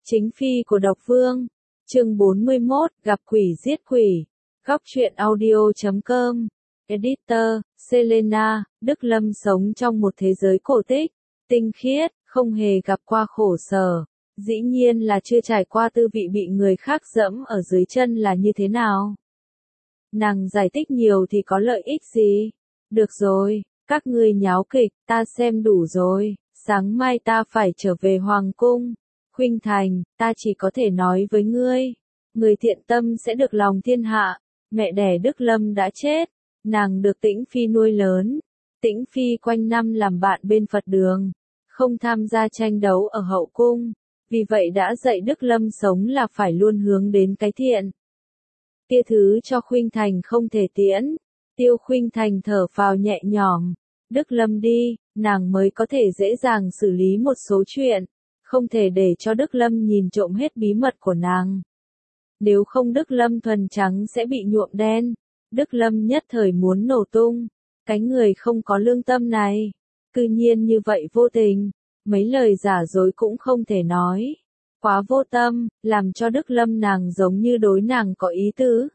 Chính phi của độc vương. Chương 41, gặp quỷ giết quỷ. Góc truyện audio.com. Editor, Selena. Đức Lâm sống trong một thế giới cổ tích, tinh khiết, không hề gặp qua khổ sở. Dĩ nhiên là chưa trải qua tư vị bị người khác dẫm ở dưới chân là như thế nào. Nàng giải thích nhiều thì có lợi ích gì? Được rồi, các ngươi nháo kịch, ta xem đủ rồi. Sáng mai ta phải trở về Hoàng cung. Khuynh Thành, ta chỉ có thể nói với ngươi, người thiện tâm sẽ được lòng thiên hạ. Mẹ đẻ Đức Lâm đã chết, nàng được Tĩnh Phi nuôi lớn. Tĩnh Phi quanh năm làm bạn bên Phật đường, không tham gia tranh đấu ở hậu cung, vì vậy đã dạy Đức Lâm sống là phải luôn hướng đến cái thiện. Kia thứ cho Khuynh Thành không thể tiễn. Tiêu Khuynh Thành thở phào nhẹ nhõm. Đức Lâm đi, nàng mới có thể dễ dàng xử lý một số chuyện. Không thể để cho Đức Lâm nhìn trộm hết bí mật của nàng. Nếu không Đức Lâm thuần trắng sẽ bị nhuộm đen. Đức Lâm nhất thời muốn nổ tung. Cái người không có lương tâm này, cư nhiên như vậy vô tình, mấy lời giả dối cũng không thể nói. Quá vô tâm, làm cho Đức Lâm nàng giống như đối nàng có ý tứ.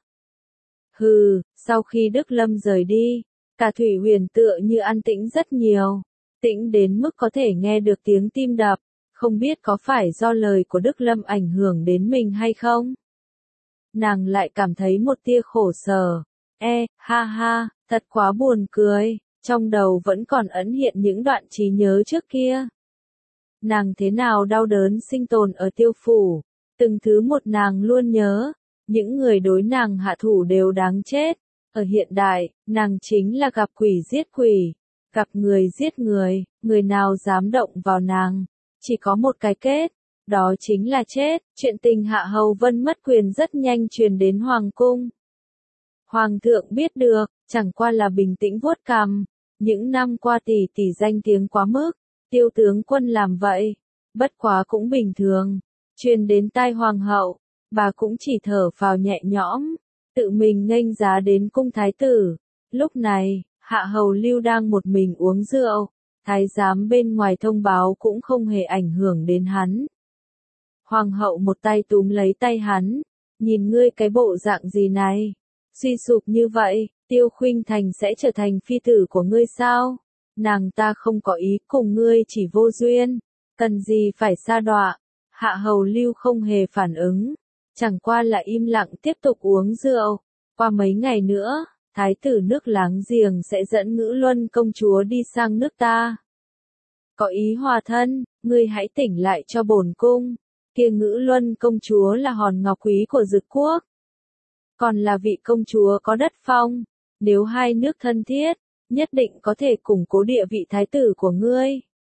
Hừ, sau khi Đức Lâm rời đi, cả Thủy Huyền tựa như an tĩnh rất nhiều. Tĩnh đến mức có thể nghe được tiếng tim đập. Không biết có phải do lời của Đức Lâm ảnh hưởng đến mình hay không? Nàng lại cảm thấy một tia khổ sở. Ha ha, thật quá buồn cười, trong đầu vẫn còn ẩn hiện những đoạn trí nhớ trước kia. Nàng thế nào đau đớn sinh tồn ở Tiêu phủ, từng thứ một nàng luôn nhớ, những người đối nàng hạ thủ đều đáng chết. Ở hiện đại, nàng chính là gặp quỷ giết quỷ, gặp người giết người, người nào dám động vào nàng. Chỉ có một cái kết, đó chính là chết. Chuyện tình Hạ Hầu Vân mất quyền rất nhanh truyền đến Hoàng cung. Hoàng thượng biết được, chẳng qua là bình tĩnh vuốt cằm. Những năm qua tỷ tỷ danh tiếng quá mức, Tiêu tướng quân làm vậy, bất quá cũng bình thường. Truyền đến tai Hoàng hậu, bà cũng chỉ thở phào nhẹ nhõm, tự mình nghênh giá đến cung thái tử. Lúc này, Hạ Hầu Lưu đang một mình uống rượu. Thái giám bên ngoài thông báo cũng không hề ảnh hưởng đến hắn. Hoàng hậu một tay túm lấy tay hắn, nhìn ngươi cái bộ dạng gì này, suy sụp như vậy, Tiêu Khuynh Thành sẽ trở thành phi tử của ngươi sao? Nàng ta không có ý cùng ngươi chỉ vô duyên, cần gì phải sa đọa. Hạ Hầu Lưu không hề phản ứng, chẳng qua là im lặng tiếp tục uống rượu. Qua mấy ngày nữa, thái tử nước láng giềng sẽ dẫn Ngữ Luân công chúa đi sang nước ta. Có ý hòa thân, ngươi hãy tỉnh lại cho bổn cung. Kia Ngữ Luân công chúa là hòn ngọc quý của Dực quốc, còn là vị công chúa có đất phong. Nếu hai nước thân thiết, nhất định có thể củng cố địa vị thái tử của ngươi,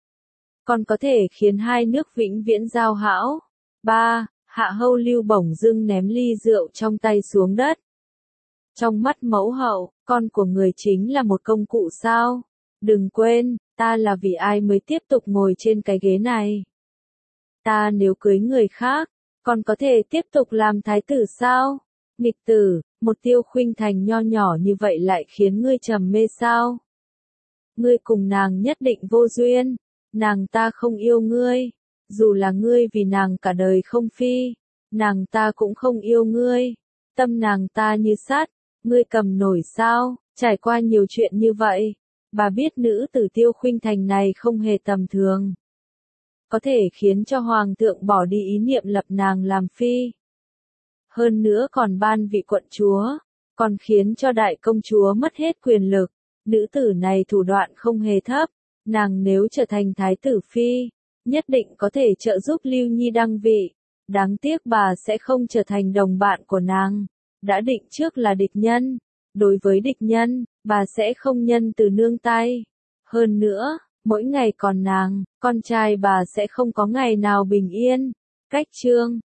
còn có thể khiến hai nước vĩnh viễn giao hảo. 3. Hạ Hầu Lưu bỗng dưng ném ly rượu trong tay xuống đất. Trong mắt mẫu hậu, con của người chính là một công cụ sao? Đừng quên, ta là vì ai mới tiếp tục ngồi trên cái ghế này. Ta nếu cưới người khác, còn có thể tiếp tục làm thái tử sao? Nghịch tử, một Tiêu Khuynh Thành nho nhỏ như vậy lại khiến ngươi trầm mê sao? Ngươi cùng nàng nhất định vô duyên, nàng ta không yêu ngươi, dù là ngươi vì nàng cả đời không phi, nàng ta cũng không yêu ngươi. Tâm nàng ta như sắt, ngươi cầm nổi sao? Trải qua nhiều chuyện như vậy, bà biết nữ tử Tiêu Khuynh Thành này không hề tầm thường. Có thể khiến cho hoàng thượng bỏ đi ý niệm lập nàng làm phi. Hơn nữa còn ban vị quận chúa, còn khiến cho đại công chúa mất hết quyền lực. Nữ tử này thủ đoạn không hề thấp, nàng nếu trở thành thái tử phi, nhất định có thể trợ giúp Lưu Nhi đăng vị. Đáng tiếc bà sẽ không trở thành đồng bạn của nàng, đã định trước là địch nhân. Đối với địch nhân, bà sẽ không nhân từ nương tay. Hơn nữa, mỗi ngày còn nàng, con trai bà sẽ không có ngày nào bình yên. Cách chương